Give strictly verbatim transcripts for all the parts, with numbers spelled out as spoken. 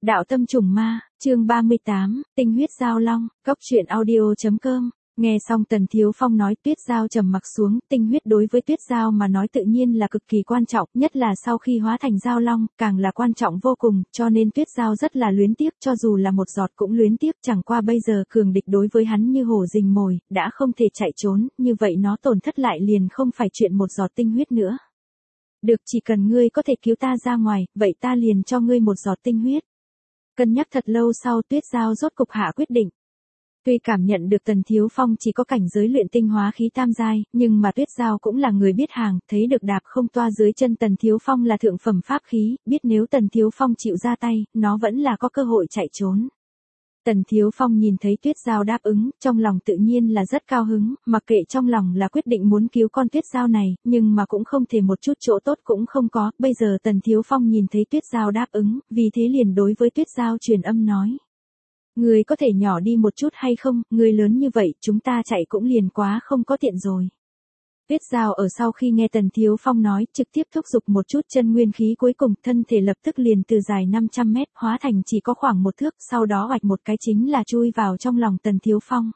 Đạo tâm trùng ma, chương ba mươi tám, tinh huyết giao long, cốc truyện audio chấm com. Nghe xong Tần Thiếu Phong nói, Tuyết Giao trầm mặc xuống, tinh huyết đối với Tuyết Giao mà nói tự nhiên là cực kỳ quan trọng, nhất là sau khi hóa thành giao long, càng là quan trọng vô cùng, cho nên Tuyết Giao rất là luyến tiếc, cho dù là một giọt cũng luyến tiếc, chẳng qua bây giờ cường địch đối với hắn như hổ rình mồi, đã không thể chạy trốn, như vậy nó tổn thất lại liền không phải chuyện một giọt tinh huyết nữa. Được, chỉ cần ngươi có thể cứu ta ra ngoài, vậy ta liền cho ngươi một giọt tinh huyết. Cân nhắc thật lâu sau, Tuyết Giao rốt cục hạ quyết định. Tuy cảm nhận được Tần Thiếu Phong chỉ có cảnh giới luyện tinh hóa khí tam giai, nhưng mà Tuyết Giao cũng là người biết hàng, thấy được đạp không toa dưới chân Tần Thiếu Phong là thượng phẩm pháp khí, biết nếu Tần Thiếu Phong chịu ra tay, nó vẫn là có cơ hội chạy trốn. Tần Thiếu Phong nhìn thấy Tuyết Giao đáp ứng, trong lòng tự nhiên là rất cao hứng, mặc kệ trong lòng là quyết định muốn cứu con Tuyết Giao này, nhưng mà cũng không thể một chút chỗ tốt cũng không có, bây giờ Tần Thiếu Phong nhìn thấy Tuyết Giao đáp ứng, vì thế liền đối với Tuyết Giao truyền âm nói. Người có thể nhỏ đi một chút hay không, người lớn như vậy, chúng ta chạy cũng liền quá không có tiện rồi. Tuyết Giao ở sau khi nghe Tần Thiếu Phong nói, trực tiếp thúc giục một chút chân nguyên khí cuối cùng, thân thể lập tức liền từ dài năm trăm mét, hóa thành chỉ có khoảng một thước, sau đó hoạch một cái chính là chui vào trong lòng Tần Thiếu Phong.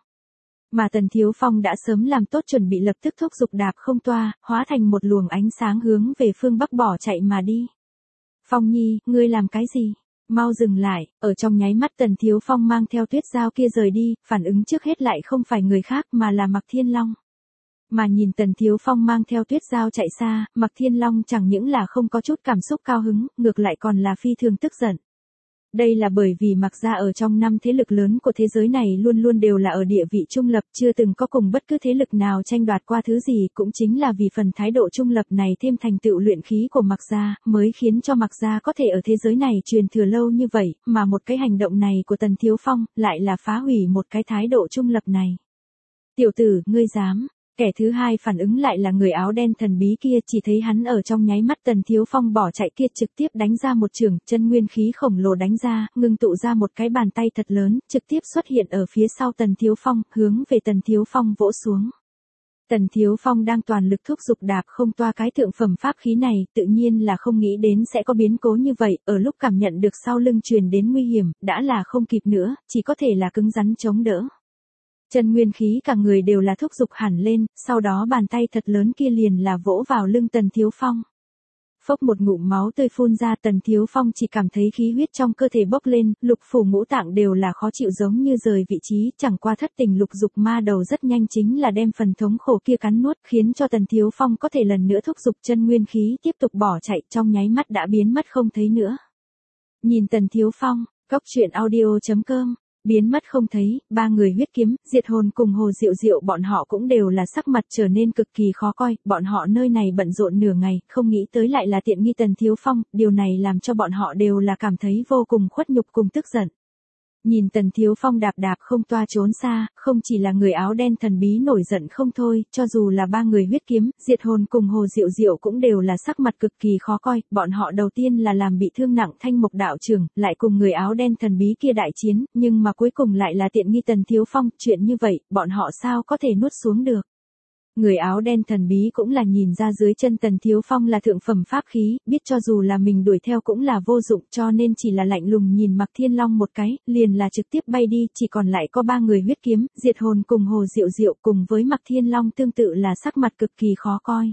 Mà Tần Thiếu Phong đã sớm làm tốt chuẩn bị lập tức thúc giục đạp không toa, hóa thành một luồng ánh sáng hướng về phương Bắc bỏ chạy mà đi. Phong Nhi, ngươi làm cái gì? Mau dừng lại, ở trong nháy mắt Tần Thiếu Phong mang theo Tuyết Giao kia rời đi, phản ứng trước hết lại không phải người khác mà là Mạc Thiên Long. Mà nhìn Tần Thiếu Phong mang theo Tuyết Giao chạy xa, Mạc Thiên Long chẳng những là không có chút cảm xúc cao hứng, ngược lại còn là phi thường tức giận. Đây là bởi vì Mạc gia ở trong năm thế lực lớn của thế giới này luôn luôn đều là ở địa vị trung lập, chưa từng có cùng bất cứ thế lực nào tranh đoạt qua thứ gì, cũng chính là vì phần thái độ trung lập này thêm thành tựu luyện khí của Mạc gia, mới khiến cho Mạc gia có thể ở thế giới này truyền thừa lâu như vậy, mà một cái hành động này của Tần Thiếu Phong lại là phá hủy một cái thái độ trung lập này. Tiểu tử, ngươi dám? Kẻ thứ hai phản ứng lại là người áo đen thần bí kia, chỉ thấy hắn ở trong nháy mắt Tần Thiếu Phong bỏ chạy kia trực tiếp đánh ra một chưởng, chân nguyên khí khổng lồ đánh ra, ngưng tụ ra một cái bàn tay thật lớn, trực tiếp xuất hiện ở phía sau Tần Thiếu Phong, hướng về Tần Thiếu Phong vỗ xuống. Tần Thiếu Phong đang toàn lực thúc giục đạp không toa cái thượng phẩm pháp khí này, tự nhiên là không nghĩ đến sẽ có biến cố như vậy, ở lúc cảm nhận được sau lưng truyền đến nguy hiểm, đã là không kịp nữa, chỉ có thể là cứng rắn chống đỡ. Chân nguyên khí cả người đều là thúc giục hẳn lên, sau đó bàn tay thật lớn kia liền là vỗ vào lưng Tần Thiếu Phong. Phốc một ngụm máu tươi phun ra, Tần Thiếu Phong chỉ cảm thấy khí huyết trong cơ thể bốc lên, lục phủ ngũ tạng đều là khó chịu giống như rời vị trí, chẳng qua thất tình lục dục ma đầu rất nhanh chính là đem phần thống khổ kia cắn nuốt, khiến cho Tần Thiếu Phong có thể lần nữa thúc giục chân nguyên khí tiếp tục bỏ chạy, trong nháy mắt đã biến mất không thấy nữa. Nhìn Tần Thiếu Phong, cốc truyện audio chấm com. Biến mất không thấy, ba người huyết kiếm, diệt hồn cùng Hồ Diệu Diệu bọn họ cũng đều là sắc mặt trở nên cực kỳ khó coi, bọn họ nơi này bận rộn nửa ngày, không nghĩ tới lại là tiện nghi Tần Thiếu Phong, điều này làm cho bọn họ đều là cảm thấy vô cùng khuất nhục cùng tức giận. Nhìn Tần Thiếu Phong đạp đạp không toa trốn xa, không chỉ là người áo đen thần bí nổi giận không thôi, cho dù là ba người huyết kiếm, diệt hồn cùng Hồ Diệu Diệu cũng đều là sắc mặt cực kỳ khó coi, bọn họ đầu tiên là làm bị thương nặng Thanh Mộc đạo trưởng, lại cùng người áo đen thần bí kia đại chiến, nhưng mà cuối cùng lại là tiện nghi Tần Thiếu Phong, chuyện như vậy, bọn họ sao có thể nuốt xuống được. Người áo đen thần bí cũng là nhìn ra dưới chân Tần Thiếu Phong là thượng phẩm pháp khí, biết cho dù là mình đuổi theo cũng là vô dụng, cho nên chỉ là lạnh lùng nhìn Mạc Thiên Long một cái, liền là trực tiếp bay đi, chỉ còn lại có ba người huyết kiếm, diệt hồn cùng Hồ Diệu Diệu cùng với Mạc Thiên Long tương tự là sắc mặt cực kỳ khó coi.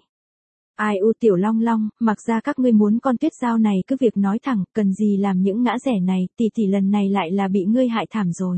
Ai u tiểu Long Long, mặc ra các ngươi muốn con Tuyết Giao này cứ việc nói thẳng, cần gì làm những ngã rẻ này, tỷ tỷ lần này lại là bị ngươi hại thảm rồi.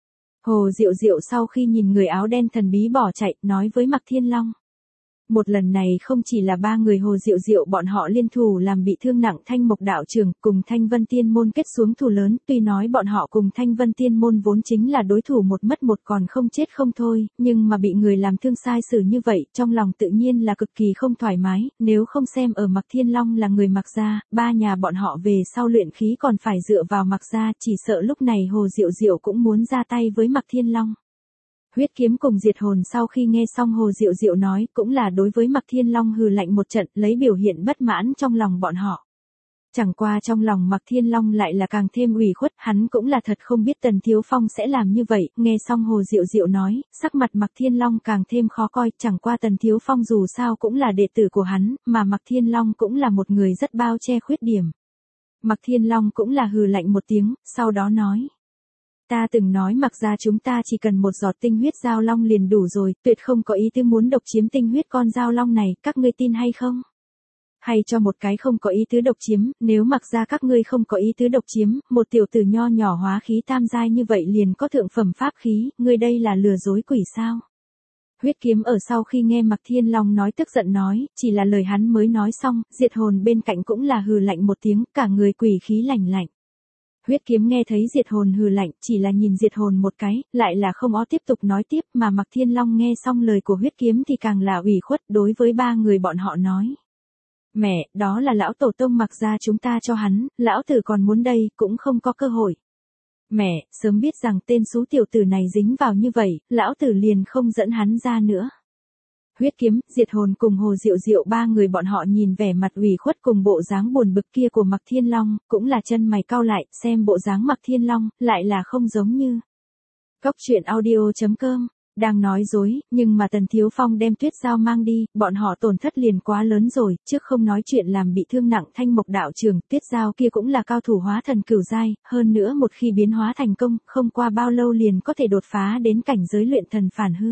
Hồ Diệu Diệu sau khi nhìn người áo đen thần bí bỏ chạy, nói với Mạc Thiên Long. Một lần này không chỉ là ba người Hồ Diệu Diệu bọn họ liên thủ làm bị thương nặng Thanh Mộc đạo trưởng, cùng Thanh Vân Tiên môn kết xuống thù lớn, tuy nói bọn họ cùng Thanh Vân Tiên môn vốn chính là đối thủ một mất một còn không chết không thôi, nhưng mà bị người làm thương sai xử như vậy, trong lòng tự nhiên là cực kỳ không thoải mái, nếu không xem ở Mạc Thiên Long là người Mạc gia, ba nhà bọn họ về sau luyện khí còn phải dựa vào Mạc gia, chỉ sợ lúc này Hồ Diệu Diệu cũng muốn ra tay với Mạc Thiên Long. Huyết kiếm cùng diệt hồn sau khi nghe xong Hồ Diệu Diệu nói, cũng là đối với Mạc Thiên Long hừ lạnh một trận, lấy biểu hiện bất mãn trong lòng bọn họ. Chẳng qua trong lòng Mạc Thiên Long lại là càng thêm ủy khuất, hắn cũng là thật không biết Tần Thiếu Phong sẽ làm như vậy, nghe xong Hồ Diệu Diệu nói, sắc mặt Mạc Thiên Long càng thêm khó coi, chẳng qua Tần Thiếu Phong dù sao cũng là đệ tử của hắn, mà Mạc Thiên Long cũng là một người rất bao che khuyết điểm. Mạc Thiên Long cũng là hừ lạnh một tiếng, sau đó nói. Ta từng nói Mạc gia chúng ta chỉ cần một giọt tinh huyết giao long liền đủ rồi, tuyệt không có ý tư muốn độc chiếm tinh huyết con giao long này, các ngươi tin hay không? Hay cho một cái không có ý tứ độc chiếm, nếu Mạc gia các ngươi không có ý tứ độc chiếm, một tiểu tử nho nhỏ hóa khí tam giai như vậy liền có thượng phẩm pháp khí, ngươi đây là lừa dối quỷ sao? Huyết kiếm ở sau khi nghe Mạc Thiên Long nói tức giận nói, chỉ là lời hắn mới nói xong, diệt hồn bên cạnh cũng là hừ lạnh một tiếng, cả người quỷ khí lạnh lạnh. Huyết kiếm nghe thấy diệt hồn hừ lạnh, chỉ là nhìn diệt hồn một cái, lại là không ó tiếp tục nói tiếp, mà Mạc Thiên Long nghe xong lời của huyết kiếm thì càng là ủy khuất đối với ba người bọn họ nói. Mẹ, đó là lão tổ tông Mạc gia chúng ta cho hắn, lão tử còn muốn đây, cũng không có cơ hội. Mẹ, sớm biết rằng tên xú tiểu tử này dính vào như vậy, lão tử liền không dẫn hắn ra nữa. Huyết kiếm, diệt hồn cùng Hồ Diệu Diệu ba người bọn họ nhìn vẻ mặt ủy khuất cùng bộ dáng buồn bực kia của Mạc Thiên Long, cũng là chân mày cau lại, xem bộ dáng Mạc Thiên Long, lại là không giống như. Cốc truyện audio chấm com, đang nói dối, nhưng mà Tần Thiếu Phong đem Tuyết Giao mang đi, bọn họ tổn thất liền quá lớn rồi, trước không nói chuyện làm bị thương nặng Thanh Mộc đạo trưởng, Tuyết Giao kia cũng là cao thủ hóa thần cửu giai, hơn nữa một khi biến hóa thành công, không qua bao lâu liền có thể đột phá đến cảnh giới luyện thần phản hư.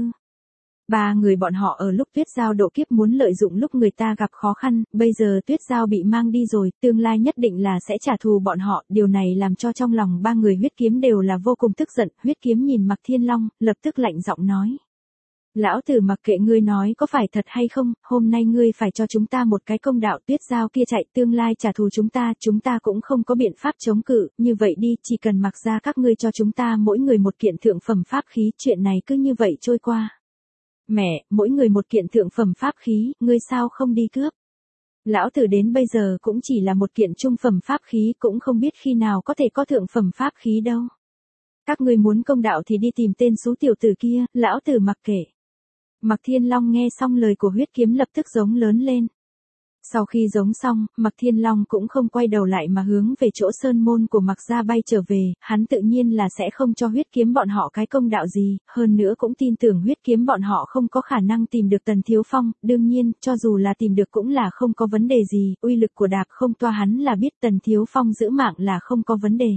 Ba người bọn họ ở lúc Tuyết Giao độ kiếp muốn lợi dụng lúc người ta gặp khó khăn, bây giờ Tuyết Giao bị mang đi rồi, tương lai nhất định là sẽ trả thù bọn họ, điều này làm cho trong lòng ba người huyết kiếm đều là vô cùng tức giận, huyết kiếm nhìn Mạc Thiên Long, lập tức lạnh giọng nói. Lão tử mặc kệ ngươi nói có phải thật hay không, hôm nay ngươi phải cho chúng ta một cái công đạo, Tuyết Giao kia chạy tương lai trả thù chúng ta, chúng ta cũng không có biện pháp chống cự, như vậy đi, chỉ cần mặc ra các ngươi cho chúng ta mỗi người một kiện thượng phẩm pháp khí, chuyện này cứ như vậy trôi qua. Mẹ, mỗi người một kiện thượng phẩm pháp khí, ngươi sao không đi cướp? Lão tử đến bây giờ cũng chỉ là một kiện trung phẩm pháp khí, cũng không biết khi nào có thể có thượng phẩm pháp khí đâu. Các ngươi muốn công đạo thì đi tìm tên xú tiểu tử kia, lão tử mặc kệ. Mạc Thiên Long nghe xong lời của huyết kiếm lập tức giống lớn lên. Sau khi giống xong, Mạc Thiên Long cũng không quay đầu lại mà hướng về chỗ sơn môn của Mạc gia bay trở về, hắn tự nhiên là sẽ không cho huyết kiếm bọn họ cái công đạo gì, hơn nữa cũng tin tưởng huyết kiếm bọn họ không có khả năng tìm được Tần Thiếu Phong, đương nhiên, cho dù là tìm được cũng là không có vấn đề gì, uy lực của đạp không toa hắn là biết Tần Thiếu Phong giữ mạng là không có vấn đề.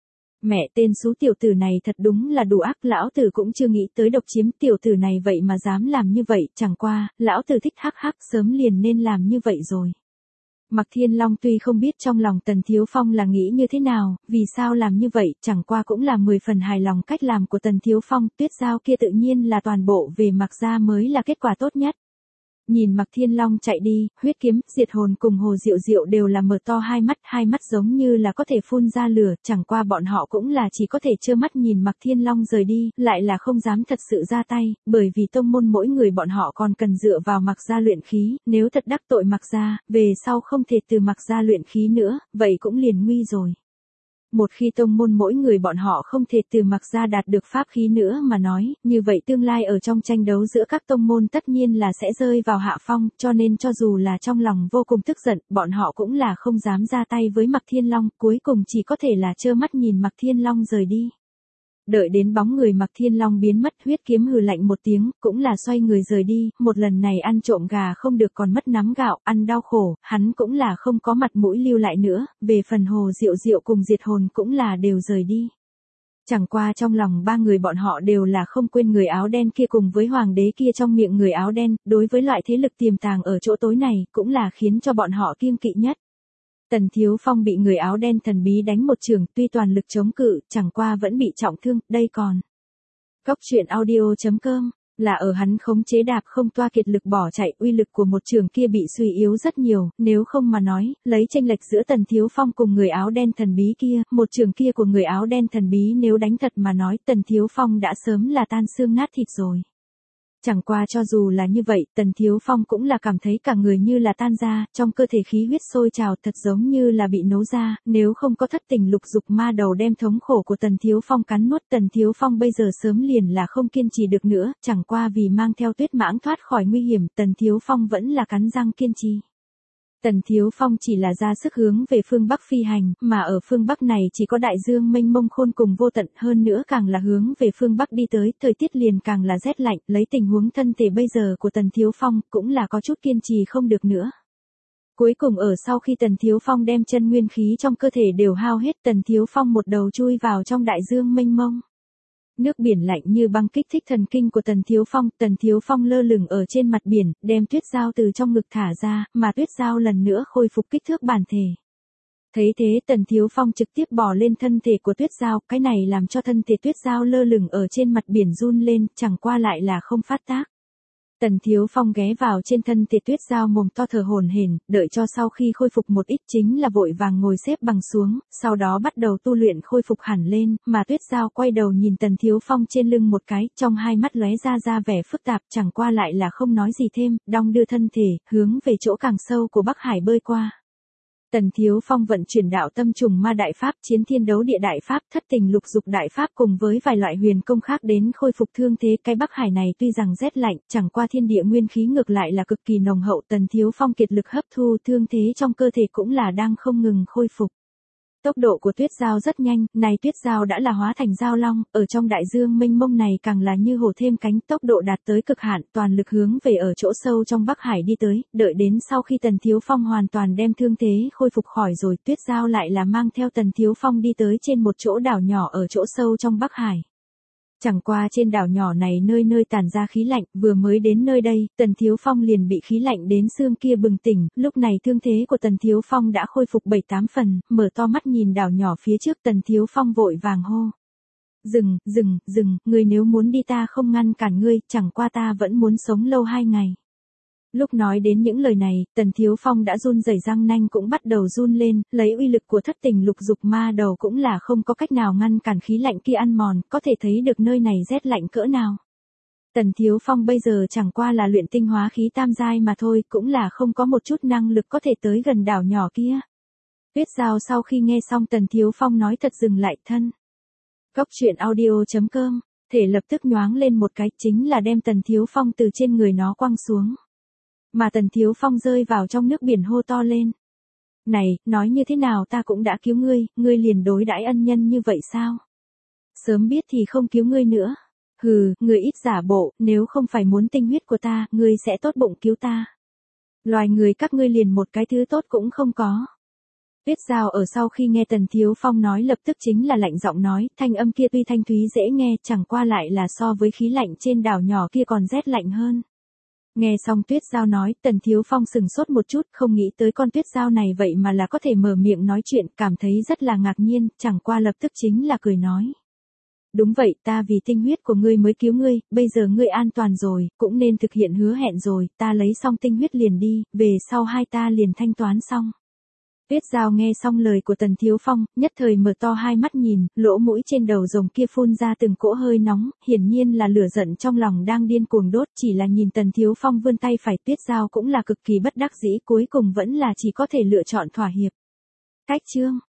Mẹ, tên xú tiểu tử này thật đúng là đủ ác, lão tử cũng chưa nghĩ tới độc chiếm tiểu tử này vậy mà dám làm như vậy, chẳng qua, lão tử thích hắc hắc sớm liền nên làm như vậy rồi. Mạc Thiên Long tuy không biết trong lòng Tần Thiếu Phong là nghĩ như thế nào, vì sao làm như vậy, chẳng qua cũng là mười phần hài lòng cách làm của Tần Thiếu Phong, Tuyết Giao kia tự nhiên là toàn bộ về Mạc gia mới là kết quả tốt nhất. Nhìn Mạc Thiên Long chạy đi, huyết kiếm, diệt hồn cùng Hồ Diệu Diệu đều là mở to hai mắt, hai mắt giống như là có thể phun ra lửa, chẳng qua bọn họ cũng là chỉ có thể trơ mắt nhìn Mạc Thiên Long rời đi, lại là không dám thật sự ra tay, bởi vì tông môn mỗi người bọn họ còn cần dựa vào Mạc gia luyện khí, nếu thật đắc tội Mạc gia, về sau không thể từ Mạc gia luyện khí nữa, vậy cũng liền nguy rồi. Một khi tông môn mỗi người bọn họ không thể từ Mạc gia đạt được pháp khí nữa mà nói, như vậy tương lai ở trong tranh đấu giữa các tông môn tất nhiên là sẽ rơi vào hạ phong, cho nên cho dù là trong lòng vô cùng tức giận, bọn họ cũng là không dám ra tay với Mạc Thiên Long, cuối cùng chỉ có thể là trơ mắt nhìn Mạc Thiên Long rời đi. Đợi đến bóng người Mạc Thiên Long biến mất, huyết kiếm hừ lạnh một tiếng, cũng là xoay người rời đi, một lần này ăn trộm gà không được còn mất nắm gạo, ăn đau khổ, hắn cũng là không có mặt mũi lưu lại nữa, về phần Hồ Diệu Diệu cùng diệt hồn cũng là đều rời đi. Chẳng qua trong lòng ba người bọn họ đều là không quên người áo đen kia cùng với hoàng đế kia trong miệng người áo đen, đối với loại thế lực tiềm tàng ở chỗ tối này, cũng là khiến cho bọn họ kiêng kỵ nhất. Tần Thiếu Phong bị người áo đen thần bí đánh một trường, tuy toàn lực chống cự, chẳng qua vẫn bị trọng thương, đây còn. Cốc truyện audio chấm com, là ở hắn khống chế đạp không toa kiệt lực bỏ chạy, uy lực của một trường kia bị suy yếu rất nhiều, nếu không mà nói, lấy chênh lệch giữa Tần Thiếu Phong cùng người áo đen thần bí kia, một trường kia của người áo đen thần bí nếu đánh thật mà nói, Tần Thiếu Phong đã sớm là tan xương nát thịt rồi. Chẳng qua cho dù là như vậy, Tần Thiếu Phong cũng là cảm thấy cả người như là tan ra, trong cơ thể khí huyết sôi trào thật giống như là bị nấu ra, nếu không có thất tình lục dục ma đầu đem thống khổ của Tần Thiếu Phong cắn nuốt, Tần Thiếu Phong bây giờ sớm liền là không kiên trì được nữa, chẳng qua vì mang theo Tuyết Mãng thoát khỏi nguy hiểm, Tần Thiếu Phong vẫn là cắn răng kiên trì. Tần Thiếu Phong chỉ là ra sức hướng về phương Bắc phi hành, mà ở phương Bắc này chỉ có đại dương mênh mông khôn cùng vô tận, hơn nữa càng là hướng về phương Bắc đi tới, thời tiết liền càng là rét lạnh, lấy tình huống thân thể bây giờ của Tần Thiếu Phong, cũng là có chút kiên trì không được nữa. Cuối cùng ở sau khi Tần Thiếu Phong đem chân nguyên khí trong cơ thể đều hao hết, Tần Thiếu Phong một đầu chui vào trong đại dương mênh mông. Nước biển lạnh như băng kích thích thần kinh của Tần Thiếu Phong, Tần Thiếu Phong lơ lửng ở trên mặt biển, đem tuyết dao từ trong ngực thả ra, mà tuyết dao lần nữa khôi phục kích thước bản thể. Thấy thế Tần Thiếu Phong trực tiếp bò lên thân thể của tuyết dao, cái này làm cho thân thể tuyết dao lơ lửng ở trên mặt biển run lên, chẳng qua lại là không phát tác. Tần Thiếu Phong ghé vào trên thân thể tuyết dao mồm to thở hổn hển, đợi cho sau khi khôi phục một ít chính là vội vàng ngồi xếp bằng xuống, sau đó bắt đầu tu luyện khôi phục hẳn lên, mà tuyết dao quay đầu nhìn Tần Thiếu Phong trên lưng một cái, trong hai mắt lóe ra ra vẻ phức tạp, chẳng qua lại là không nói gì thêm, đong đưa thân thể, hướng về chỗ càng sâu của Bắc Hải bơi qua. Tần Thiếu Phong vận chuyển đạo tâm trùng ma đại pháp, chiến thiên đấu địa đại pháp, thất tình lục dục đại pháp cùng với vài loại huyền công khác đến khôi phục thương thế. Cái Bắc Hải này tuy rằng rét lạnh, chẳng qua thiên địa nguyên khí ngược lại là cực kỳ nồng hậu. Tần Thiếu Phong kiệt lực hấp thu, thương thế trong cơ thể cũng là đang không ngừng khôi phục. Tốc độ của tuyết dao rất nhanh, này tuyết dao đã là hóa thành dao long, ở trong đại dương mênh mông này càng là như hổ thêm cánh, tốc độ đạt tới cực hạn, toàn lực hướng về ở chỗ sâu trong Bắc Hải đi tới, đợi đến sau khi Tần Thiếu Phong hoàn toàn đem thương thế khôi phục khỏi rồi, tuyết dao lại là mang theo Tần Thiếu Phong đi tới trên một chỗ đảo nhỏ ở chỗ sâu trong Bắc Hải. Chẳng qua trên đảo nhỏ này nơi nơi tản ra khí lạnh, vừa mới đến nơi đây, Tần Thiếu Phong liền bị khí lạnh đến xương kia bừng tỉnh, lúc này thương thế của Tần Thiếu Phong đã khôi phục bảy tám phần, mở to mắt nhìn đảo nhỏ phía trước, Tần Thiếu Phong vội vàng hô. Dừng, dừng, dừng, ngươi nếu muốn đi ta không ngăn cản ngươi, chẳng qua ta vẫn muốn sống lâu hai ngày. Lúc nói đến những lời này, Tần Thiếu Phong đã run rẩy, răng nanh cũng bắt đầu run lên, lấy uy lực của thất tình lục dục ma đầu cũng là không có cách nào ngăn cản khí lạnh kia ăn mòn, có thể thấy được nơi này rét lạnh cỡ nào. Tần Thiếu Phong bây giờ chẳng qua là luyện tinh hóa khí tam giai mà thôi, cũng là không có một chút năng lực có thể tới gần đảo nhỏ kia. Tuyết Giao sau khi nghe xong Tần Thiếu Phong nói thật dừng lại thân. Cốc truyện audio chấm com, thể lập tức nhoáng lên một cái, chính là đem Tần Thiếu Phong từ trên người nó quăng xuống. Mà Tần Thiếu Phong rơi vào trong nước biển hô to lên. Này, nói như thế nào ta cũng đã cứu ngươi, ngươi liền đối đãi ân nhân như vậy sao? Sớm biết thì không cứu ngươi nữa. Hừ, ngươi ít giả bộ, nếu không phải muốn tinh huyết của ta, ngươi sẽ tốt bụng cứu ta. Loài người các ngươi liền một cái thứ tốt cũng không có. Tuyết Giao ở sau khi nghe Tần Thiếu Phong nói lập tức chính là lạnh giọng nói, thanh âm kia tuy thanh thúy dễ nghe, chẳng qua lại là so với khí lạnh trên đảo nhỏ kia còn rét lạnh hơn. Nghe xong Tuyết Giao nói, Tần Thiếu Phong sừng sốt một chút, không nghĩ tới con Tuyết Giao này vậy mà là có thể mở miệng nói chuyện, cảm thấy rất là ngạc nhiên, chẳng qua lập tức chính là cười nói. Đúng vậy, ta vì tinh huyết của ngươi mới cứu ngươi, bây giờ ngươi an toàn rồi, cũng nên thực hiện hứa hẹn rồi, ta lấy xong tinh huyết liền đi, về sau hai ta liền thanh toán xong. Tuyết Giao nghe xong lời của Tần Thiếu Phong, nhất thời mở to hai mắt nhìn, lỗ mũi trên đầu rồng kia phun ra từng cỗ hơi nóng, hiển nhiên là lửa giận trong lòng đang điên cuồng đốt, chỉ là nhìn Tần Thiếu Phong vươn tay phải, Tuyết Giao cũng là cực kỳ bất đắc dĩ, cuối cùng vẫn là chỉ có thể lựa chọn thỏa hiệp. Cách chương